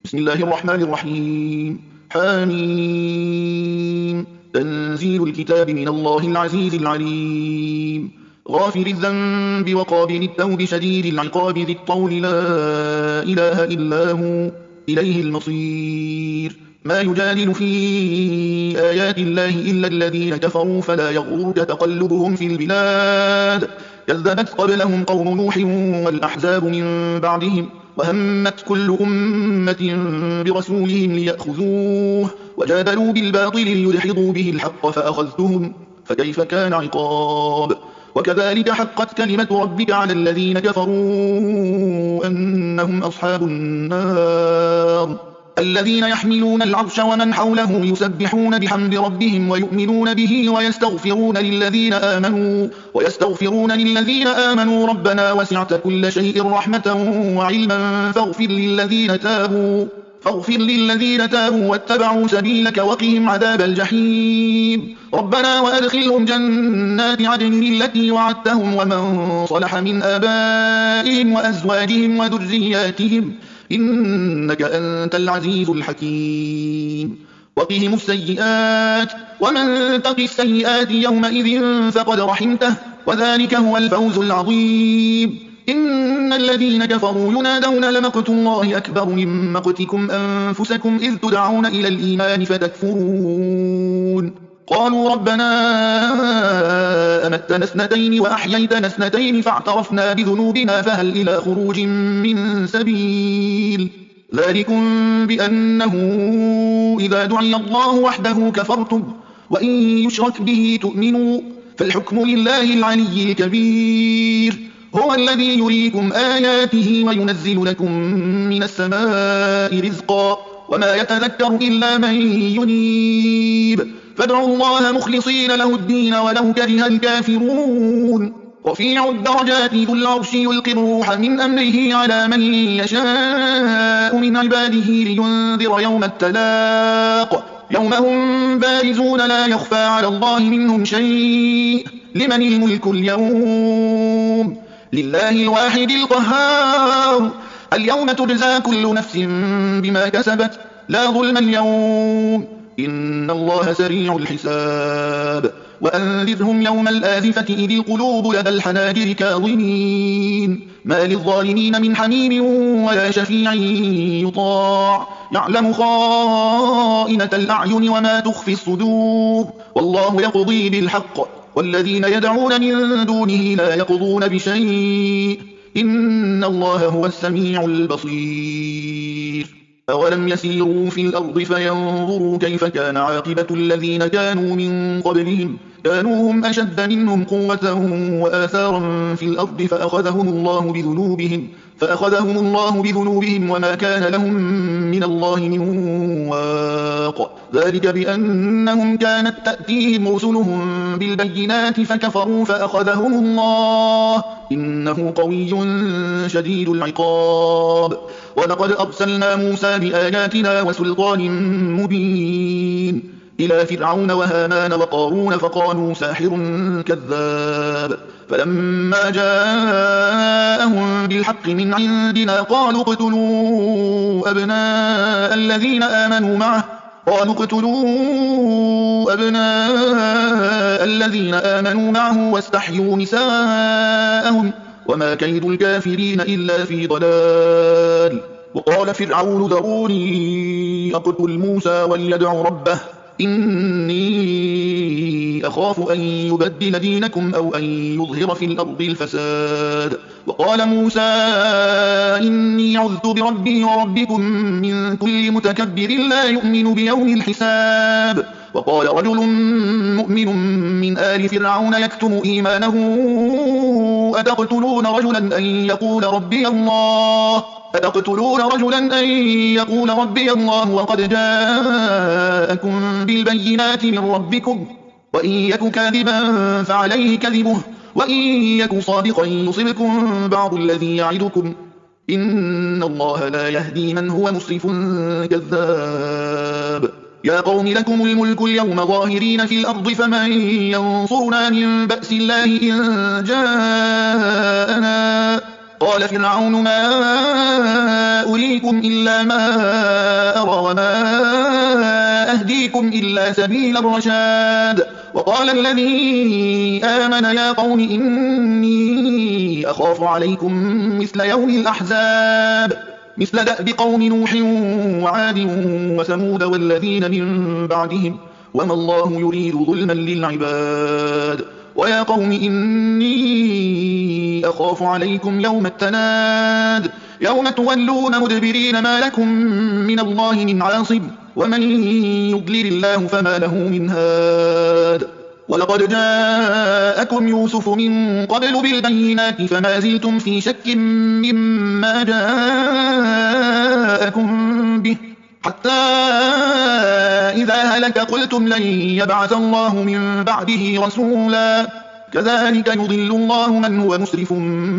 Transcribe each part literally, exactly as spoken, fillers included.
بسم الله الرحمن الرحيم. حميم. تنزيل الكتاب من الله العزيز العليم. غافر الذنب وقابل التوب شديد العقاب ذي الطول لا إله إلا هو إليه المصير. ما يجادل في آيات الله إلا الذين كفروا فلا يغرك تقلبهم في البلاد. كذبت قبلهم قوم نوح والأحزاب من بعدهم وهمت كل أمة برسولهم ليأخذوه وجادلوا بالباطل ليدحضوا به الحق فأخذتهم فكيف كان عقاب. وكذلك حقت كلمة ربك على الذين كفروا أنهم أصحاب النار. الذين يحملون العرش ومن حوله يسبحون بحمد ربهم ويؤمنون به ويستغفرون للذين آمنوا ويستغفرون للذين آمنوا ربنا وسعت كل شيء رحمة وعلما فاغفر للذين تابوا فاغفر للذين تابوا واتبعوا سبيلك وقهم عذاب الجحيم. ربنا وأدخلهم جنات عدن التي وعدتهم ومن صلح من آبائهم وأزواجهم وذرياتهم إنك أنت العزيز الحكيم. وقهم السيئات ومن تق السيئات يومئذ فقد رحمته وذلك هو الفوز العظيم. إن الذين كفروا ينادون لمقت الله أكبر من مقتكم أنفسكم إذ تدعون إلى الإيمان فتكفرون. قالوا ربنا أمتنا اثنتين وأحييتنا اثنتين فاعترفنا بذنوبنا فهل إلى خروج من سبيل. ذلكم بأنه إذا دعي الله وحده كفرتم وإن يشرك به تؤمنوا فالحكم لله العلي الكبير. هو الذي يريكم آياته وينزل لكم من السماء رزقا وما يتذكر إلا من ينيب. فادعوا الله مخلصين له الدين ولو كره الكافرون. رفيع الدرجات ذو العرش يلقي الروح من أمره على من يشاء من عباده لينذر يوم التلاق يوم هم بارزون لا يخفى على الله منهم شيء. لمن الملك اليوم؟ لله الواحد القهار. اليوم تجزى كل نفس بما كسبت لا ظلم اليوم إن الله سريع الحساب. وأنذرهم يوم الآزفة إذ القلوب لدى الحناجر كاظمين ما للظالمين من حميم ولا شفيع يطاع يعلم خائنة الأعين وما تخفي الصدور والله يقضي بالحق والذين يدعون من دونه لا يقضون بشيء إن الله هو السميع البصير. أولم يسيروا في الأرض فينظروا كيف كان عاقبة الذين كانوا من قبلهم كانوا هم أشد منهم قوة وآثارا في الأرض فأخذهم الله بذنوبهم فأخذهم الله بذنوبهم وما كان لهم من الله من واق. ذلك بأنهم كانت تأتيهم رسلهم بالبينات فكفروا فأخذهم الله إنه قوي شديد العقاب. ولقد أرسلنا موسى بآياتنا وسلطان مبين إلى فرعون وهامان وقارون فقالوا ساحر كذاب. فلما جاءهم بالحق من عندنا قالوا اقتلوا أبناء الذين آمنوا معه قالوا اقتلوا أبناء الذين آمنوا معه واستحيوا نساءهم وما كيد الكافرين إلا في ضلال. وقال فرعون ذروني أقتل موسى وليدع ربه إني أخاف أن يبدل دينكم أو أن يظهر في الأرض الفساد. وقال موسى إني عذت بربي وربكم من كل متكبر لا يؤمن بيوم الحساب. وقال رجل مؤمن من آل فرعون يكتم إيمانه أتقتلون رجلا أن يقول ربي الله أتقتلون رجلا أن يقول ربي الله وقد جاءكم بالبينات من ربكم وإن يك كاذبا فعليه كذبه وإن يك صادقا يصبكم بعض الذي يعدكم إن الله لا يهدي من هو مسرف كذاب. يا قوم لكم الملك اليوم ظاهرين في الأرض فمن ينصرنا من بأس الله إن جاءنا قال فرعون ما أريكم إلا ما أرى وما أهديكم إلا سبيل الرشاد. وقال الذي آمن يا قوم إني أخاف عليكم مثل يوم الأحزاب مثل دأب قوم نوح وعاد وثمود والذين من بعدهم وما الله يريد ظلما للعباد. ويا قوم إني أخاف عليكم يوم التناد يوم تولون مدبرين ما لكم من الله من عاصم ومن يضلل الله فما له من هاد. ولقد جاءكم يوسف من قبل بالبينات فما زلتم في شك مما جاءكم به حتى إذا هلك قلتم لن يبعث الله من بعده رسولا كذلك يضل الله من هو مسرف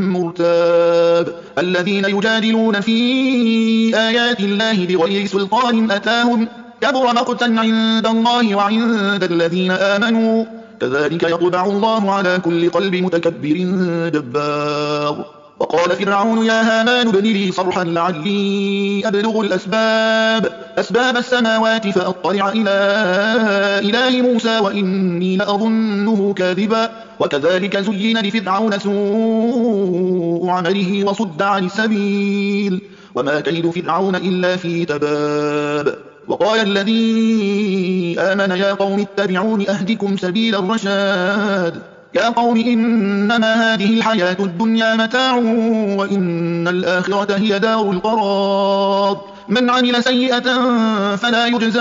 مرتاب. الذين يجادلون في آيات الله بغير سلطان أتاهم كبر مقتا عند الله وعند الذين آمنوا كذلك يطبع الله على كل قلب متكبر جبار. وقال فرعون يا هامان ابن لي صرحا لعلي أبلغ الأسباب أسباب السماوات فأطلع إلى إله موسى وإني لأظنه كاذبا. وكذلك زين لفرعون سوء عمله وصد عن السبيل وما كيد فرعون إلا في تباب. وقال الذي آمن يا قوم اتبعون أهدكم سبيل الرشاد. يا قوم إنما هذه الحياة الدنيا متاع وإن الآخرة هي دار القرار. من عمل سيئة فلا يجزى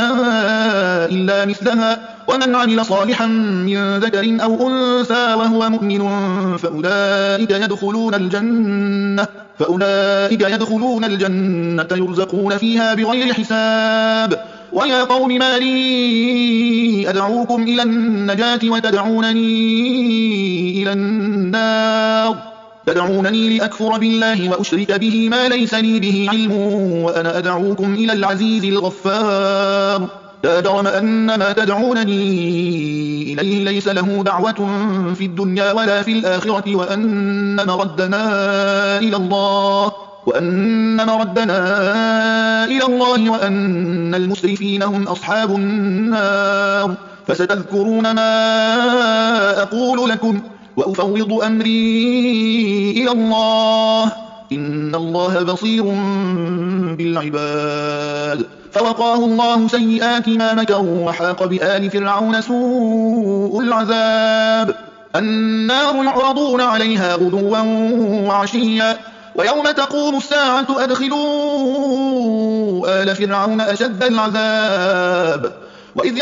إلا مثلها ومن عمل صالحا من ذكر أو أنثى وهو مؤمن فأولئك يدخلون الجنة فأولئك يدخلون الجنة يرزقون فيها بغير حساب. ويا قوم ما لي أدعوكم إلى النجاة وتدعونني إلى النار تدعونني لأكفر بالله وأشرك به ما ليس لي به علم وأنا أدعوكم إلى العزيز الغفار. لا جرم أن ما تدعونني إليه ليس له دعوة في الدنيا ولا في الآخرة وأن مردنا إلى الله وأن مردنا إلى الله وأن المسرفين هم أصحاب النار. فستذكرون ما أقول لكم وأفوض أمري إلى الله إن الله بصير بالعباد. فوقاه الله سيئات ما مكروا وحاق بآل فرعون سوء العذاب. النار يعرضون عليها غدوا وعشيا ويوم تقوم الساعة أدخلوا آل فرعون أشد العذاب. وإذ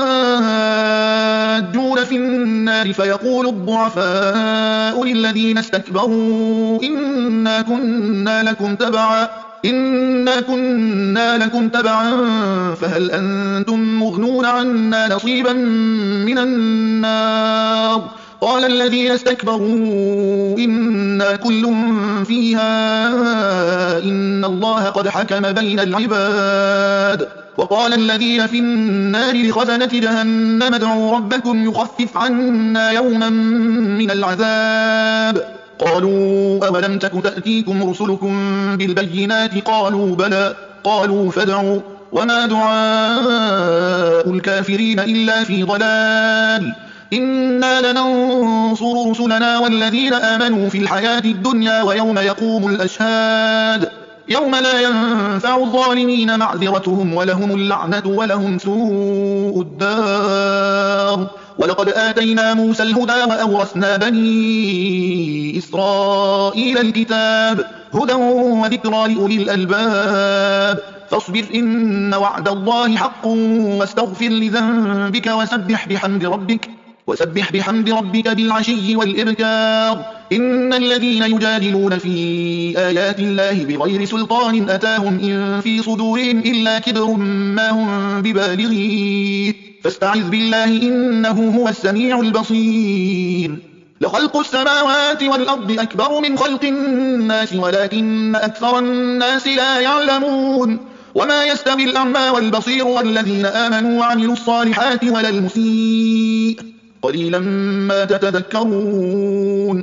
يتحاجون في النار فيقول الضعفاء للذين استكبروا إنا كنا لكم تبعا إنا كنا لكم تبعا فهل أنتم مغنون عنا نصيبا من النار. قال الذين استكبروا إنا كل فيها إن الله قد حكم بين العباد. وقال الذين في النار لخزنة جهنم ادعوا ربكم يخفف عنا يوما من العذاب. قالوا أولم تك تأتيكم رسلكم بالبينات قالوا بلى قالوا فادعوا وما دعاء الكافرين إلا في ضلال. إنا لننصر رسلنا والذين آمنوا في الحياة الدنيا ويوم يقوم الأشهاد يوم لا ينفع الظالمين معذرتهم ولهم اللعنة ولهم سوء الدار. ولقد آتينا موسى الهدى وأورثنا بني إسرائيل الكتاب هدى وذكرى لأولي الألباب. فاصبر إن وعد الله حق واستغفر لذنبك وسبح بحمد ربك وسبح بحمد ربك بالعشي والإبكار. إن الذين يجادلون في آيات الله بغير سلطان أتاهم إن في صدورهم إلا كبر ما هم ببالغيه فاستعذ بالله إنه هو السميع البصير. لخلق السماوات والأرض أكبر من خلق الناس ولكن أكثر الناس لا يعلمون. وما يستوي الأعمى والبصير والذين آمنوا وعملوا الصالحات ولا المسيء قليلا ما تتذكرون.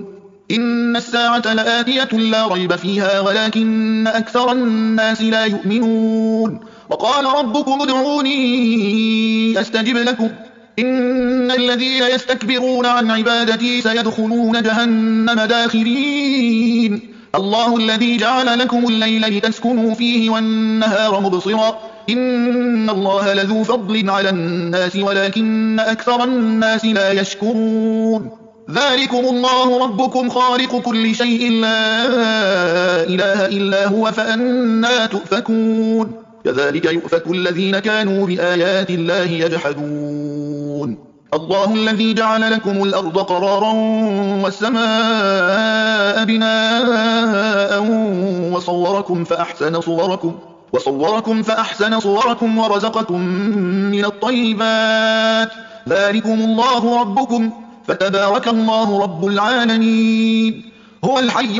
إن الساعة لآتية لا ريب فيها ولكن أكثر الناس لا يؤمنون وقال ربكم ادعوني أستجب لكم إن الذين يستكبرون عن عبادتي سيدخلون جهنم داخرين الله الذي جعل لكم الليل لتسكنوا فيه والنهار مبصرا إن الله لذو فضل على الناس ولكن أكثر الناس لا يشكرون ذلكم الله ربكم خالق كل شيء لا إله إلا هو فأنى تؤفكون كذلك يؤفك الذين كانوا بآيات الله يجحدون الله الذي جعل لكم الأرض قرارا والسماء بناء وصوركم فأحسن صوركم وصوركم فأحسن صوركم ورزقكم من الطيبات ذلكم الله ربكم فتبارك الله رب العالمين هو الحي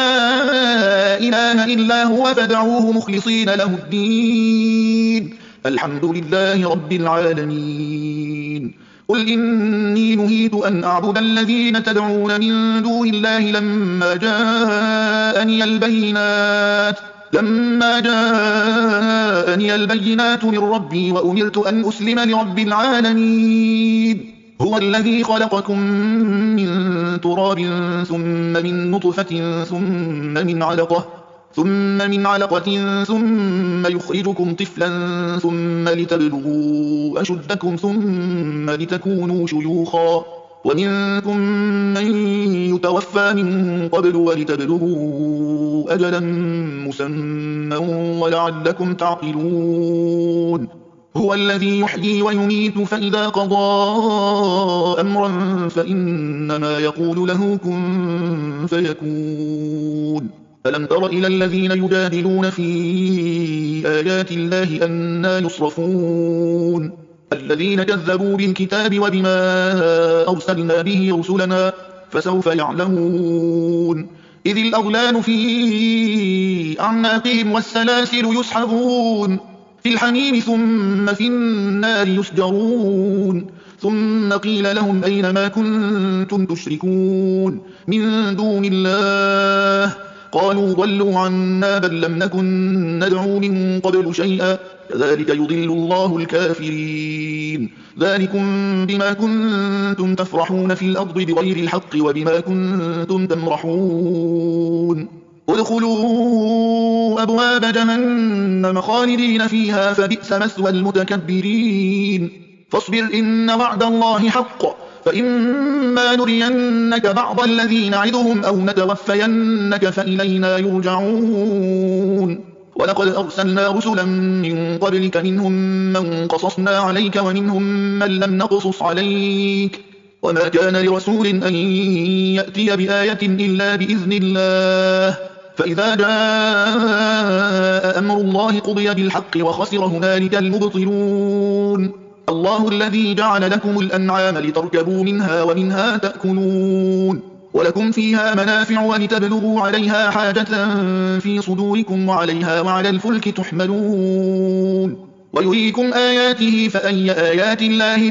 لا إله إلا هو فادعوه مخلصين له الدين الحمد لله رب العالمين قل إني نهيت أن أعبد الذين تدعون من دون الله لما جاءني البينات لما جاءني البينات من ربي وأمرت أن أسلم لرب العالمين هو الذي خلقكم من تراب ثم من نطفة ثم من علقة ثم من علقة ثم يخرجكم طفلا ثم لتبلغوا أشدكم ثم لتكونوا شيوخا ومنكم من يتوفى من قبل ولتبلغوا أجلا مسمى ولعلكم تعقلون هو الذي يحيي ويميت فإذا قضى أمرا فإنما يقول له كن فيكون ألم تر إلى الذين يجادلون في آيات الله أنى يصرفون الذين كذبوا بالكتاب وبما أرسلنا به رسلنا فسوف يعلمون إذ الأغلال في أعناقهم والسلاسل يسحبون في الحميم ثم في النار يسجرون ثم قيل لهم أين ما كنتم تشركون من دون الله قالوا ضلوا عنا بل لم نكن ندعو من قبل شيئا كذلك يضل الله الكافرين ذلكم بما كنتم تفرحون في الأرض بغير الحق وبما كنتم تمرحون ادخلوا أبواب جهنم خالدين فيها فبئس مثوى المتكبرين فاصبر إن وعد الله حق فإما نرينك بعض الذي نعدهم أو نتوفينك فإلينا يرجعون ولقد أرسلنا رسلا من قبلك منهم من قصصنا عليك ومنهم من لم نقصص عليك وما كان لرسول أن يأتي بآية إلا بإذن الله فإذا جاء أمر الله قضي بالحق وخسر هنالك المبطلون الله الذي جعل لكم الأنعام لتركبوا منها ومنها تأكلون ولكم فيها منافع ولتبلغوا عليها حاجة في صدوركم وعليها وعلى الفلك تحملون ويريكم آياته فأي آيات الله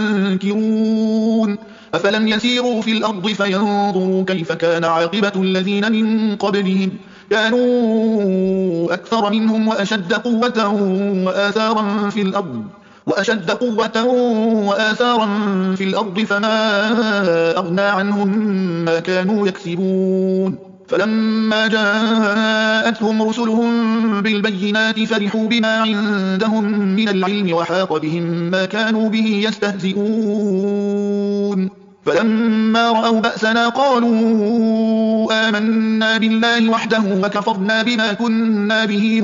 تنكرون أفلم يسيروا في الأرض فينظروا كيف كان عاقبة الذين من قبلهم كانوا أكثر منهم وأشد قوة وآثارا في الأرض وأشد قوة وآثارا في الأرض فما أغنى عنهم ما كانوا يكسبون فلما جاءتهم رسلهم بالبينات فرحوا بما عندهم من العلم وحاق بهم ما كانوا به يستهزئون فلما رأوا بأسنا قالوا آمنا بالله وحده وكفرنا بما كنا به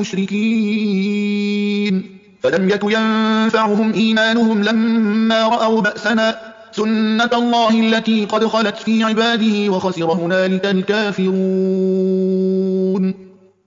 مشركين فلم يك ينفعهم إيمانهم لما رأوا بأسنا سنة الله التي قد خلت في عباده وخسر هنالك الكافرون